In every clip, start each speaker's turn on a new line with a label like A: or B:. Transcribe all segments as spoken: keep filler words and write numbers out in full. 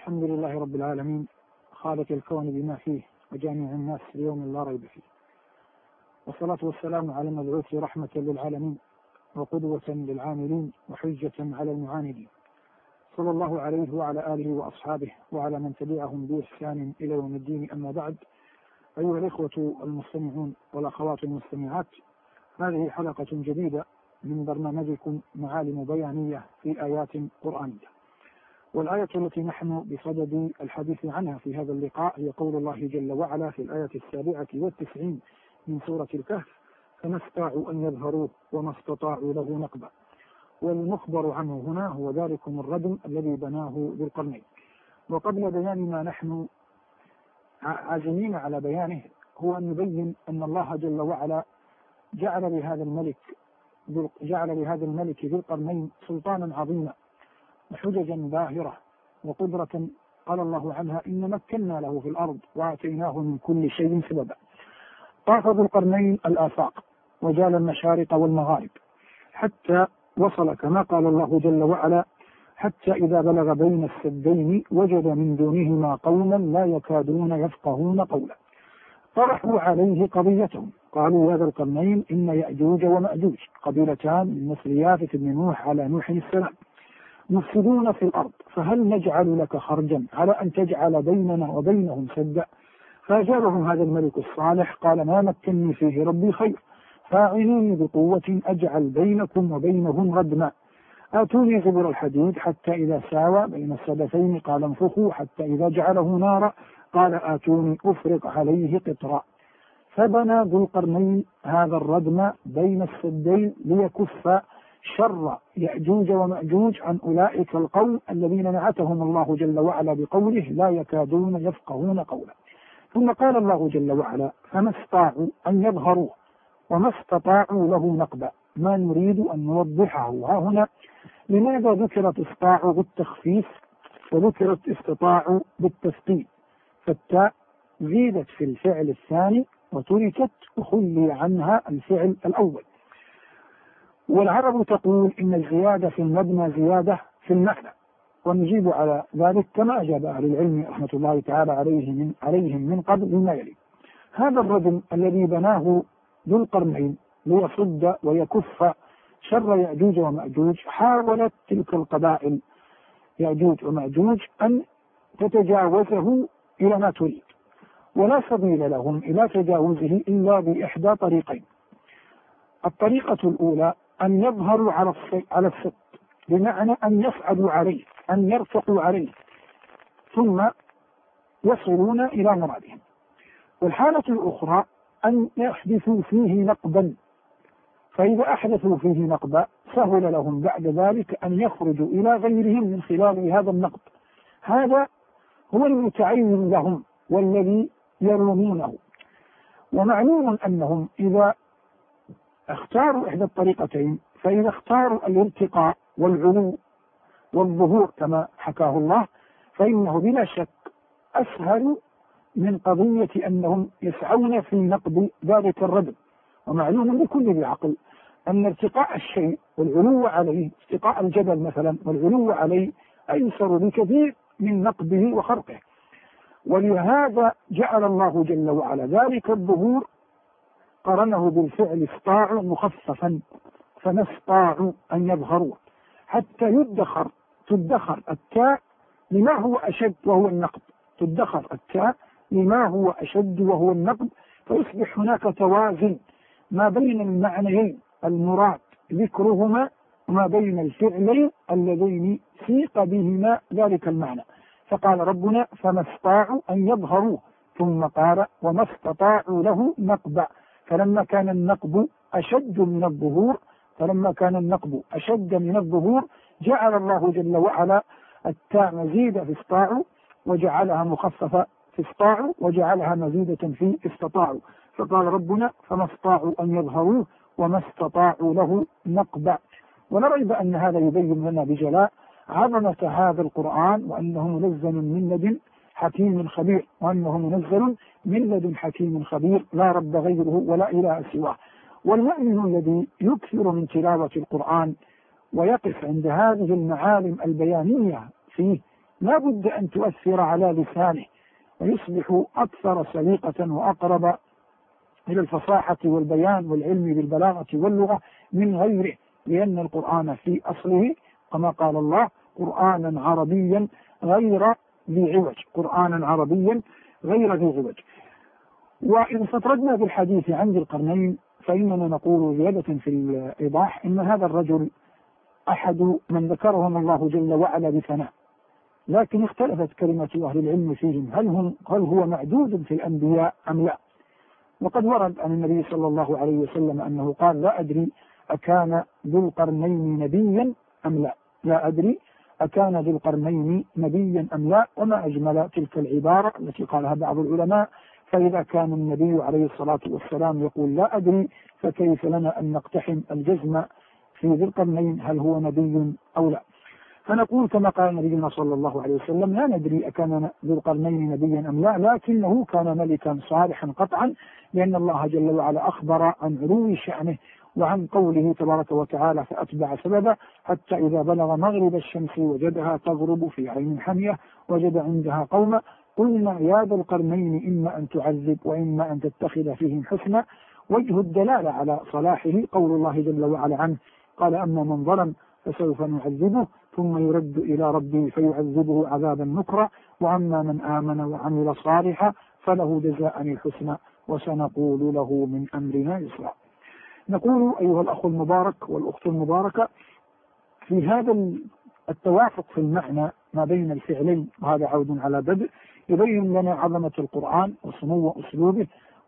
A: الحمد لله رب العالمين، خالق الكون بما فيه وجامع الناس ليوم لا ريب فيه، والصلاة والسلام على المبعوث رحمة للعالمين وقدوة للعاملين وحجة على المعاندين، صلى الله عليه وعلى آله وأصحابه وعلى من تبعهم بإحسان إلى يوم الدين. أما بعد، أيها الإخوة المستمعون والأخوات المستمعات، هذه حلقة جديدة من برنامجكم معالم بيانية في آيات قرآنية. والآية التي نحن بصدد الحديث عنها في هذا اللقاء هي قول الله جل وعلا في الآية السابعة والتسعين من سورة الكهف: فما استطاعوا أن يظهروه وما استطاعوا له نقبا. والمخبر عنه هنا هو ذلكم الردم الذي بناه ذو القرنين. وقبل بيان ما نحن عازمين على بيانه هو أن نبين أن الله جل وعلا جعل لهذا الملك جعل لهذا الملك ذي القرنين سلطانا عظيما وحججا باهرة وقدرة قال الله عنها: إن مكنا له في الأرض وآتيناه من كل شيء سببا. طاف ذو القرنين الآفاق وجال المشارق والمغارب حتى وصل كما قال الله جل وعلا: حتى إذا بلغ بين السدين وجد من دونهما قوما لا يكادون يفقهون قولا طرحوا عليه قضيتهم قالوا: يا ذا القرنين إن يأجوج ومأجوج قبيلتان من نسل يافث بن نوح على نوح السلام مفسدون في الأرض فهل نجعل لك خرجا على أن تجعل بيننا وبينهم سدا. فأجابهم هذا الملك الصالح قال: ما مكنني فيه ربي خير فاعلوني بقوة أجعل بينكم وبينهم ردما آتوني زبر الحديد حتى إذا ساوى بين السدفين قال انفخوا حتى إذا جعله نارا قال آتوني أفرق عليه قطرا. فبنى ذو القرنين هذا الردم بين السدين ليكف شر يأجوج ومأجوج عن أولئك القوم الذين نعتهم الله جل وعلا بقوله: لا يكادون يفقهون قولا. ثم قال الله جل وعلا: فما استطاعوا أن يظهروه وما استطاعوا له نقبا. ما نريد أن نوضحه ها هنا: لماذا ذكرت استطاعوا بالتخفيف وذكرت استطاعوا بالتثقيل؟ فالتاء زيدت في الفعل الثاني وتركت وخلي عنها الفعل الأول. والعرب تقول إن الزيادة في المبنى زيادة في المعنى، ونجيب على ذلك كما أجاب أهل العلم رحمة الله تعالى عليهم من, عليهم من قبل بما يلي: هذا الردم الذي بناه ذو القرنين ليصد ويكف شر يأجوج ومأجوج، حاولت تلك القبائل يأجوج ومأجوج أن تتجاوزه إلى ما تريد، ولا سبيل لهم إلى تجاوزه إلا بإحدى طريقين. الطريقة الأولى أن يظهروا على على السد، بمعنى أن يصعدوا عليه، أن يرتقوا عليه ثم يصلون إلى مرادهم. والحالة الأخرى أن يحدثوا فيه نقبا، فإذا أحدثوا فيه نقبا سهل لهم بعد ذلك أن يخرجوا إلى غيرهم من خلال هذا النقب. هذا هو المتعين لهم والذي يرونونه. ومعلوم أنهم إذا اختاروا إحدى الطريقتين، فإذا اختاروا الارتقاء والعلو والظهور كما حكاه الله، فإنه بلا شك أسهل من قضية أنهم يسعون في نقد ذلك الردم. ومعلوم لكل ذي عقل أن ارتقاء الشيء والعلو عليه، ارتقاء الجبل مثلا والعلو عليه، أيسر بكثير من نقده وخرقه. ولهذا جعل الله جل وعلا ذلك الظهور قرنه بالفعل استطاعوا مخففا، فما استطاعوا أن يظهروه، حتى يدخر تدخر التاء لما هو أشد وهو النقد، تدخر التاء لما هو أشد وهو النقد، فيصبح هناك توازن ما بين المعنيين المراد ذكرهما وما بين الفعلين اللذين سيق بهما ذلك المعنى. فقال ربنا: فما استطاعوا أن يظهروه، ثم قال: وما استطاعوا له نقبا. فلما كان النقب أشد من الظهور فلما كان النقب أشد من الظهور جعل الله جل وعلا التاء مزيدة في استطاعوا وجعلها مخففة في استطاعوا وجعلها مزيدة في استطاعوا. فقال ربنا: فما استطاعوا أن يظهروه وما استطاعوا له نقبا. ولا ريب أن هذا يبين لنا بجلاء عظمة هذا القرآن، وأنه منزل من لدن حكيم خبير، وأنه منزل من لدن حكيم خبير لا رب غيره ولا إله سواه. والمؤمن الذي يكثر من تلاوة القرآن ويقف عند هذه المعالم البيانية فيه لا بد أن تؤثر على لسانه ويصبح أكثر سليقة وأقرب إلى الفصاحة والبيان والعلم بالبلاغة واللغة من غيره، لأن القرآن في أصله كما قال الله قرآنا عربيا غير ذي عوج، قرآنا عربيا غير ذي عوج. وإن استطردنا بالحديث عن ذي القرنين فإننا نقول زيادة في الإيضاح إن هذا الرجل أحد من ذكرهم الله جل وعلا بثناء، لكن اختلفت كلمة أهل العلم فيهم هل, هم هل هو معدود في الأنبياء أم لا. وقد ورد عن النبي صلى الله عليه وسلم أنه قال لا أدري أكان ذو القرنين نبيا أم لا، لا أدري أكان ذو القرنين نبيا أم لا، وما أجمل تلك العبارة التي قالها بعض العلماء، فإذا كان النبي عليه الصلاة والسلام يقول لا أدري فكيف لنا أن نقتحم الجزم في ذي القرنين هل هو نبي أو لا. فنقول كما قال نبينا صلى الله عليه وسلم لا ندري أكان ذو القرنين نبيا أم لا، لكنه كان ملكا صالحا قطعا، لأن الله جل وعلا أخبر عن علو شأنه وعن قوله تبارك وتعالى فأتبع سببا حتى إذا بلغ مغرب الشمس وجدها تغرب في عين حمية وجد عندها قوما قلنا يا ذا القرنين إما أن تعذب وإما أن تتخذ فيهم حسنا. وجه الدلالة على صلاحه قول الله جل وعلا عنه قال أما من ظلم فسوف نعذبه ثم يرد إلى ربه فيعذبه عذابا نكرا وأما من آمن وعمل صالحا فله جزاء الحسنى وسنقول له من أمرنا يسرا. نقول أيها الأخ المبارك والأخت المباركة في هذا التوافق في المعنى ما بين الفعلين، وهذا عود على بدء يبين لنا عظمة القرآن وسمو أسلوبه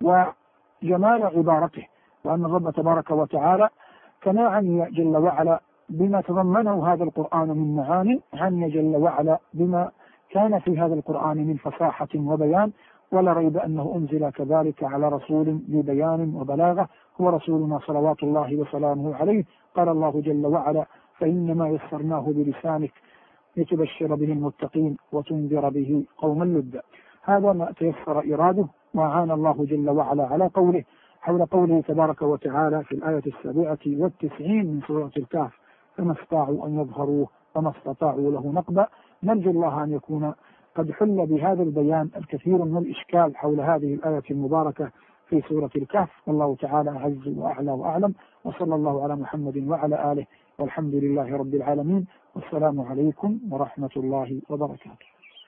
A: وجمال عبارته، وأن الرب تبارك وتعالى كما عني جل وعلا بما تضمنه هذا القرآن من معاني، عني جل وعلا بما كان في هذا القرآن من فصاحة وبيان، ولا ريب أنه أنزل كذلك على رسول ذي بيان وبلاغة هو رسولنا صلوات الله وسلامه عليه. قال الله جل وعلا فإنما يسرناه بلسانك لتبشر به المتقين وتنذر به قوما لدا. هذا ما تيسر إراده وعان الله جل وعلا على قوله حول قوله تبارك وتعالى في الآية السابعة والتسعين من سورة الكهف فما استطاعوا أن يظهروه وما استطاعوا له نقبا. نرجو الله أن يكون قد حل بهذا البيان الكثير من الإشكال حول هذه الآية المباركة في سورة الكهف، والله تعالى أعز وأعلى وأعلم، وصلى الله على محمد وعلى آله والحمد لله رب العالمين، والسلام عليكم ورحمة الله وبركاته.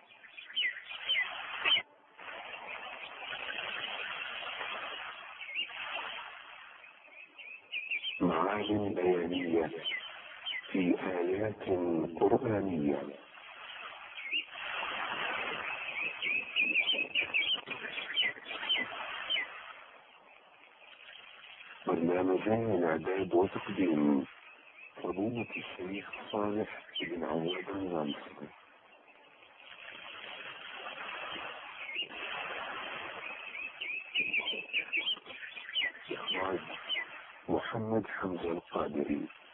B: معاني بيانية في آيات قرآنية. برنامجين من إعداد وتقديم فضيلة الشيخ صالح بن عواد الغامسي، إخراج محمد حمزة القادري.